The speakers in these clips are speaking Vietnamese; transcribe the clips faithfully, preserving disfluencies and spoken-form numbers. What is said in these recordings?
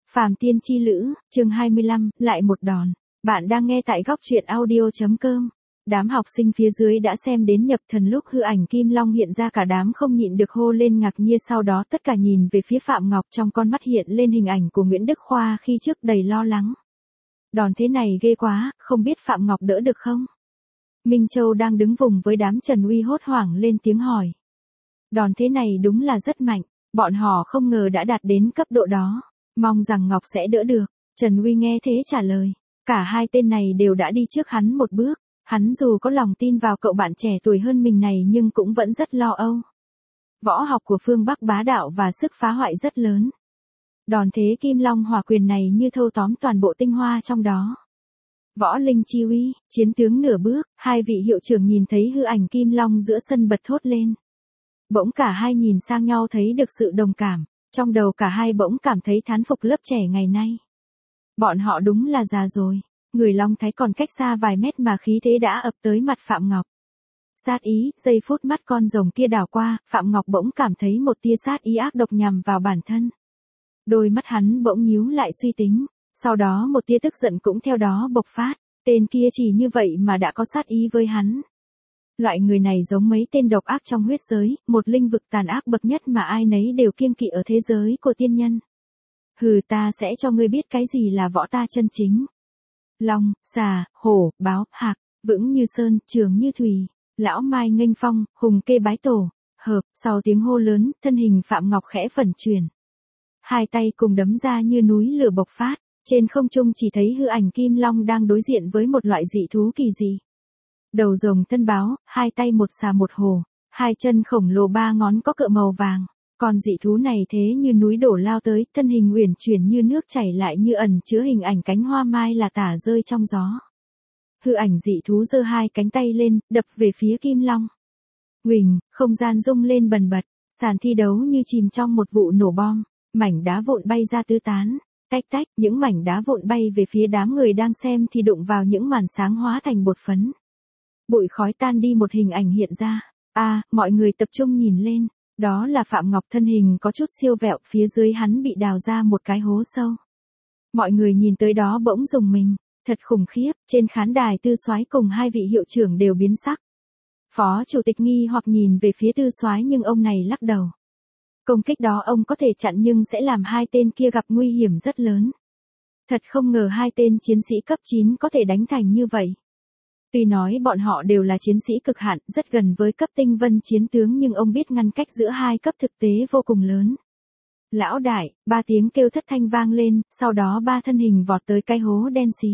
Phàm Tiên Chi Lữ, chương hai mươi lăm, lại một đòn. Bạn đang nghe tại góc truyện audio chấm com. Đám học sinh phía dưới đã xem đến nhập thần lúc hư ảnh Kim Long hiện ra, cả đám không nhịn được hô lên ngạc nhiên, sau đó tất cả nhìn về phía Phạm Ngọc, trong con mắt hiện lên hình ảnh của Nguyễn Đức Khoa khi trước đầy lo lắng. Đòn thế này ghê quá, không biết Phạm Ngọc đỡ được không? Minh Châu đang đứng vùng với đám Trần Uy hốt hoảng lên tiếng hỏi. Đòn thế này đúng là rất mạnh, bọn họ không ngờ đã đạt đến cấp độ đó. Mong rằng Ngọc sẽ đỡ được. Trần Uy nghe thế trả lời. Cả hai tên này đều đã đi trước hắn một bước. Hắn dù có lòng tin vào cậu bạn trẻ tuổi hơn mình này nhưng cũng vẫn rất lo âu. Võ học của phương Bắc bá đạo và sức phá hoại rất lớn. Đòn thế Kim Long Hỏa Quyền này như thâu tóm toàn bộ tinh hoa trong đó. Võ Linh Chi Uy, chiến tướng nửa bước, hai vị hiệu trưởng nhìn thấy hư ảnh Kim Long giữa sân bật thốt lên. Bỗng cả hai nhìn sang nhau thấy được sự đồng cảm. Trong đầu cả hai bỗng cảm thấy thán phục lớp trẻ ngày nay. Bọn họ đúng là già rồi. Người Long Thái còn cách xa vài mét mà khí thế đã ập tới mặt Phạm Ngọc. Sát ý, giây phút mắt con rồng kia đảo qua, Phạm Ngọc bỗng cảm thấy một tia sát ý ác độc nhằm vào bản thân. Đôi mắt hắn bỗng nhíu lại suy tính, sau đó một tia tức giận cũng theo đó bộc phát. Tên kia chỉ như vậy mà đã có sát ý với hắn. Loại người này giống mấy tên độc ác trong huyết giới, một linh vực tàn ác bậc nhất mà ai nấy đều kiêng kỵ ở thế giới của tiên nhân. Hừ, ta sẽ cho ngươi biết cái gì là võ ta chân chính. Long, xà, hổ, báo, hạc, vững như sơn, trường như thủy, lão mai nghênh phong, hùng kê bái tổ, hợp, sau tiếng hô lớn, thân hình Phạm Ngọc khẽ phẩn chuyển. Hai tay cùng đấm ra như núi lửa bộc phát, trên không trung chỉ thấy hư ảnh Kim Long đang đối diện với một loại dị thú kỳ dị. Đầu rồng thân báo, hai tay một xà một hổ, hai chân khổng lồ ba ngón có cựa màu vàng. Còn dị thú này thế như núi đổ lao tới, thân hình uyển chuyển như nước chảy lại như ẩn chứa hình ảnh cánh hoa mai là tả rơi trong gió. Hư ảnh dị thú giơ hai cánh tay lên, đập về phía Kim Long. Huỳnh, không gian rung lên bần bật, sàn thi đấu như chìm trong một vụ nổ bom, mảnh đá vụn bay ra tứ tán. Tách tách, những mảnh đá vụn bay về phía đám người đang xem thì đụng vào những màn sáng hóa thành bột phấn. Bụi khói tan đi, một hình ảnh hiện ra. A, à, mọi người tập trung nhìn lên. Đó là Phạm Ngọc, thân hình có chút siêu vẹo, phía dưới hắn bị đào ra một cái hố sâu. Mọi người nhìn tới đó bỗng rùng mình, thật khủng khiếp, trên khán đài Tư Soái cùng hai vị hiệu trưởng đều biến sắc. Phó chủ tịch nghi hoặc nhìn về phía Tư Soái nhưng ông này lắc đầu. Công kích đó ông có thể chặn nhưng sẽ làm hai tên kia gặp nguy hiểm rất lớn. Thật không ngờ hai tên chiến sĩ cấp chín có thể đánh thành như vậy. Tuy nói bọn họ đều là chiến sĩ cực hạn, rất gần với cấp tinh vân chiến tướng nhưng ông biết ngăn cách giữa hai cấp thực tế vô cùng lớn. Lão đại, ba tiếng kêu thất thanh vang lên, sau đó ba thân hình vọt tới cái hố đen xì.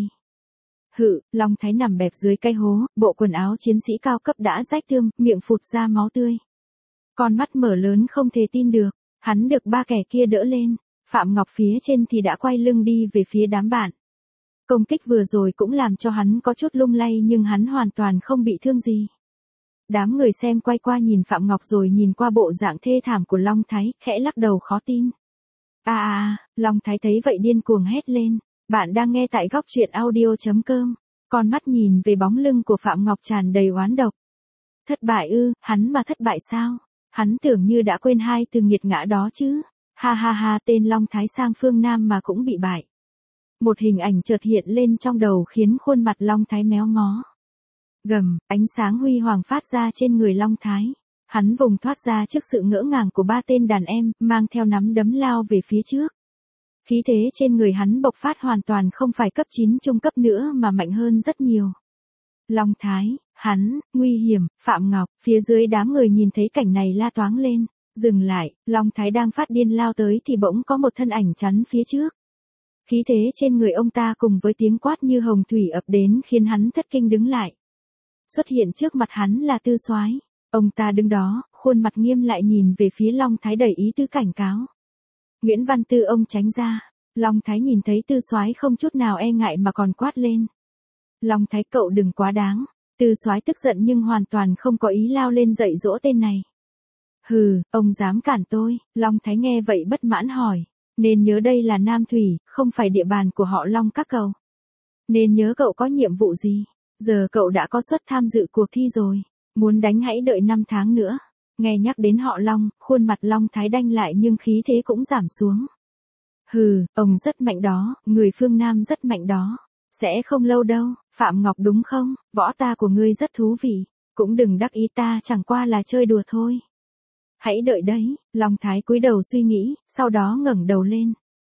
Hự, Long Thái nằm bẹp dưới cái hố, bộ quần áo chiến sĩ cao cấp đã rách tươm, miệng phụt ra máu tươi. Con mắt mở lớn không thể tin được, hắn được ba kẻ kia đỡ lên, Phạm Ngọc phía trên thì đã quay lưng đi về phía đám bạn. Công kích vừa rồi cũng làm cho hắn có chút lung lay nhưng hắn hoàn toàn không bị thương gì. Đám người xem quay qua nhìn Phạm Ngọc rồi nhìn qua bộ dạng thê thảm của Long Thái, khẽ lắc đầu khó tin. À à, Long Thái thấy vậy điên cuồng hét lên. Bạn đang nghe tại góc truyện audio chấm com. Con mắt nhìn về bóng lưng của Phạm Ngọc tràn đầy oán độc. Thất bại ư, hắn mà thất bại sao? Hắn tưởng như đã quên hai từ nghiệt ngã đó chứ. Ha ha ha, tên Long Thái sang phương Nam mà cũng bị bại. Một hình ảnh chợt hiện lên trong đầu khiến khuôn mặt Long Thái méo mó. Gầm, ánh sáng huy hoàng phát ra trên người Long Thái. Hắn vùng thoát ra trước sự ngỡ ngàng của ba tên đàn em, mang theo nắm đấm lao về phía trước. Khí thế trên người hắn bộc phát hoàn toàn không phải cấp chín trung cấp nữa mà mạnh hơn rất nhiều. Long Thái, hắn, nguy hiểm, Phạm Ngọc, phía dưới đám người nhìn thấy cảnh này la toáng lên. Dừng lại, Long Thái đang phát điên lao tới thì bỗng có một thân ảnh chắn phía trước. Khí thế trên người ông ta cùng với tiếng quát như hồng thủy ập đến khiến hắn thất kinh đứng lại. Xuất hiện trước mặt hắn là Tư Soái. Ông ta đứng đó, khuôn mặt nghiêm lại nhìn về phía Long Thái đầy ý tứ cảnh cáo. Nguyễn Văn Tư ông tránh ra. Long Thái nhìn thấy Tư Soái không chút nào e ngại mà còn quát lên. Long Thái cậu đừng quá đáng. Tư Soái tức giận nhưng hoàn toàn không có ý lao lên dạy dỗ tên này. Hừ, ông dám cản tôi. Long Thái nghe vậy bất mãn hỏi. Nên nhớ đây là Nam Thủy, không phải địa bàn của họ Long các cậu. Nên nhớ cậu có nhiệm vụ gì. Giờ cậu đã có suất tham dự cuộc thi rồi. Muốn đánh hãy đợi năm tháng nữa. Nghe nhắc đến họ Long, khuôn mặt Long Thái đanh lại nhưng khí thế cũng giảm xuống. Hừ, ông rất mạnh đó, người phương Nam rất mạnh đó. Sẽ không lâu đâu, Phạm Ngọc đúng không, võ ta của ngươi rất thú vị. Cũng đừng đắc ý, ta chẳng qua là chơi đùa thôi. Hãy đợi đấy, Long Thái cúi đầu suy nghĩ, sau đó ngẩng đầu lên.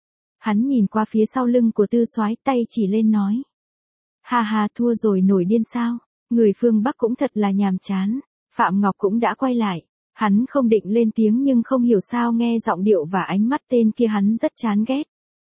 Hắn nhìn qua phía sau lưng của Tư Soái, tay chỉ lên nói. Ha ha, thua rồi nổi điên sao, người phương Bắc cũng thật là nhàm chán. Phạm Ngọc cũng đã quay lại. Hắn không định lên tiếng nhưng không hiểu sao nghe giọng điệu và ánh mắt tên kia hắn rất chán ghét.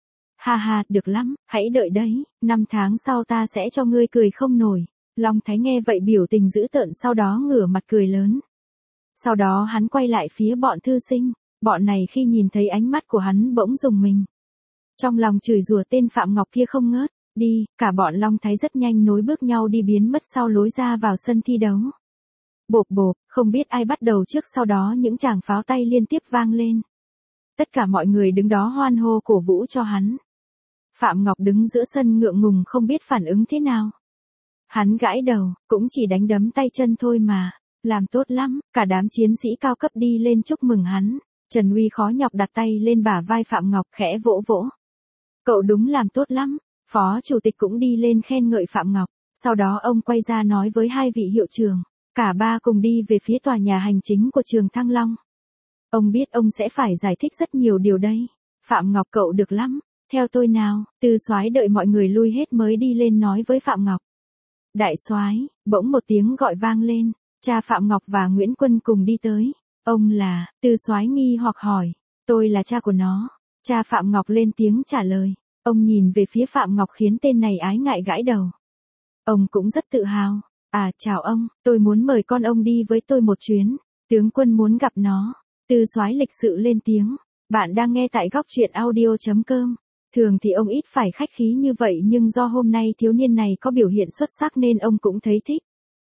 Ha ha, được lắm, hãy đợi đấy, năm tháng sau ta sẽ cho ngươi cười không nổi. Long Thái nghe vậy biểu tình dữ tợn, sau đó ngửa mặt cười lớn. Sau đó hắn quay lại phía bọn thư sinh, bọn này khi nhìn thấy ánh mắt của hắn bỗng rùng mình. Trong lòng chửi rủa tên Phạm Ngọc kia không ngớt, đi, cả bọn Long Thái rất nhanh nối bước nhau đi biến mất sau lối ra vào sân thi đấu. Bộp bộp, không biết ai bắt đầu trước, sau đó những tràng pháo tay liên tiếp vang lên. Tất cả mọi người đứng đó hoan hô cổ vũ cho hắn. Phạm Ngọc đứng giữa sân ngượng ngùng không biết phản ứng thế nào. Hắn gãi đầu, cũng chỉ đánh đấm tay chân thôi mà. Làm tốt lắm, cả đám chiến sĩ cao cấp đi lên chúc mừng hắn. Trần Uy khó nhọc đặt tay lên bả vai Phạm Ngọc khẽ vỗ vỗ. Cậu đúng làm tốt lắm. Phó chủ tịch cũng đi lên khen ngợi Phạm Ngọc. Sau đó ông quay ra nói với hai vị hiệu trưởng. Cả ba cùng đi về phía tòa nhà hành chính của trường Thăng Long. Ông biết ông sẽ phải giải thích rất nhiều điều đây. Phạm Ngọc, cậu được lắm. Theo tôi nào. Tư Soái đợi mọi người lui hết mới đi lên nói với Phạm Ngọc. Đại soái, bỗng một tiếng gọi vang lên. Cha Phạm Ngọc và Nguyễn Quân cùng đi tới. Ông là, Tư Soái nghi hoặc hỏi. Tôi là cha của nó. Cha Phạm Ngọc lên tiếng trả lời. Ông nhìn về phía Phạm Ngọc khiến tên này ái ngại gãi đầu. Ông cũng rất tự hào. À, chào ông, tôi muốn mời con ông đi với tôi một chuyến. Tướng Quân muốn gặp nó. Tư Soái lịch sự lên tiếng. Bạn đang nghe tại góc truyện audio chấm com. Thường thì ông ít phải khách khí như vậy nhưng do hôm nay thiếu niên này có biểu hiện xuất sắc nên ông cũng thấy thích.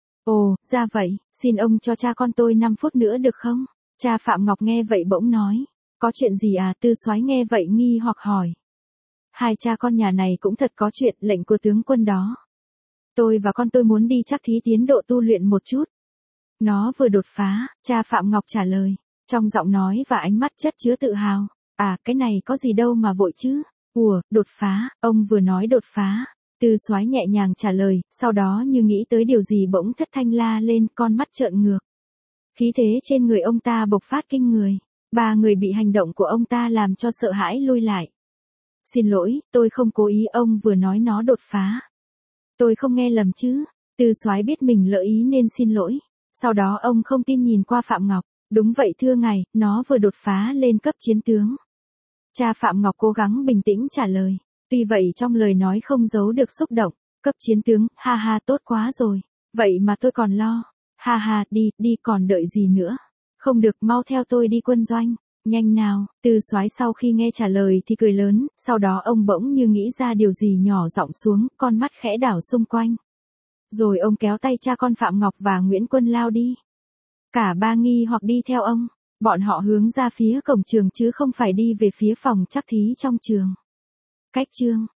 Ồ, ra vậy, xin ông cho cha con tôi năm phút nữa được không? Cha Phạm Ngọc nghe vậy bỗng nói. Có chuyện gì à? Tư Soái nghe vậy nghi hoặc hỏi. Hai cha con nhà này cũng thật có chuyện, lệnh của tướng quân đó. Tôi và con tôi muốn đi chắc thí tiến độ tu luyện một chút. Nó vừa đột phá, cha Phạm Ngọc trả lời. Trong giọng nói và ánh mắt chất chứa tự hào. À, cái này có gì đâu mà vội chứ. Ủa, đột phá, ông vừa nói đột phá. Tư Soái nhẹ nhàng trả lời, sau đó như nghĩ tới điều gì bỗng thất thanh la lên, con mắt trợn ngược. Khí thế trên người ông ta bộc phát kinh người. Ba người bị hành động của ông ta làm cho sợ hãi lui lại. Xin lỗi, tôi không cố ý, ông vừa nói nó đột phá. Tôi không nghe lầm chứ. Tư Soái biết mình lỡ ý nên xin lỗi. Sau đó ông không tin nhìn qua Phạm Ngọc. Đúng vậy thưa ngài, nó vừa đột phá lên cấp chiến tướng. Cha Phạm Ngọc cố gắng bình tĩnh trả lời. Tuy vậy trong lời nói không giấu được xúc động. Cấp chiến tướng, ha ha, tốt quá rồi. Vậy mà tôi còn lo. Ha ha, đi, đi, còn đợi gì nữa. Không được, mau theo tôi đi quân doanh. Nhanh nào. Tư Soái sau khi nghe trả lời thì cười lớn. Sau đó ông bỗng như nghĩ ra điều gì nhỏ giọng xuống, con mắt khẽ đảo xung quanh. Rồi ông kéo tay cha con Phạm Ngọc và Nguyễn Quân lao đi. Cả ba nghi hoặc đi theo ông. Bọn họ hướng ra phía cổng trường chứ không phải đi về phía phòng chắc thí trong trường. Cách chương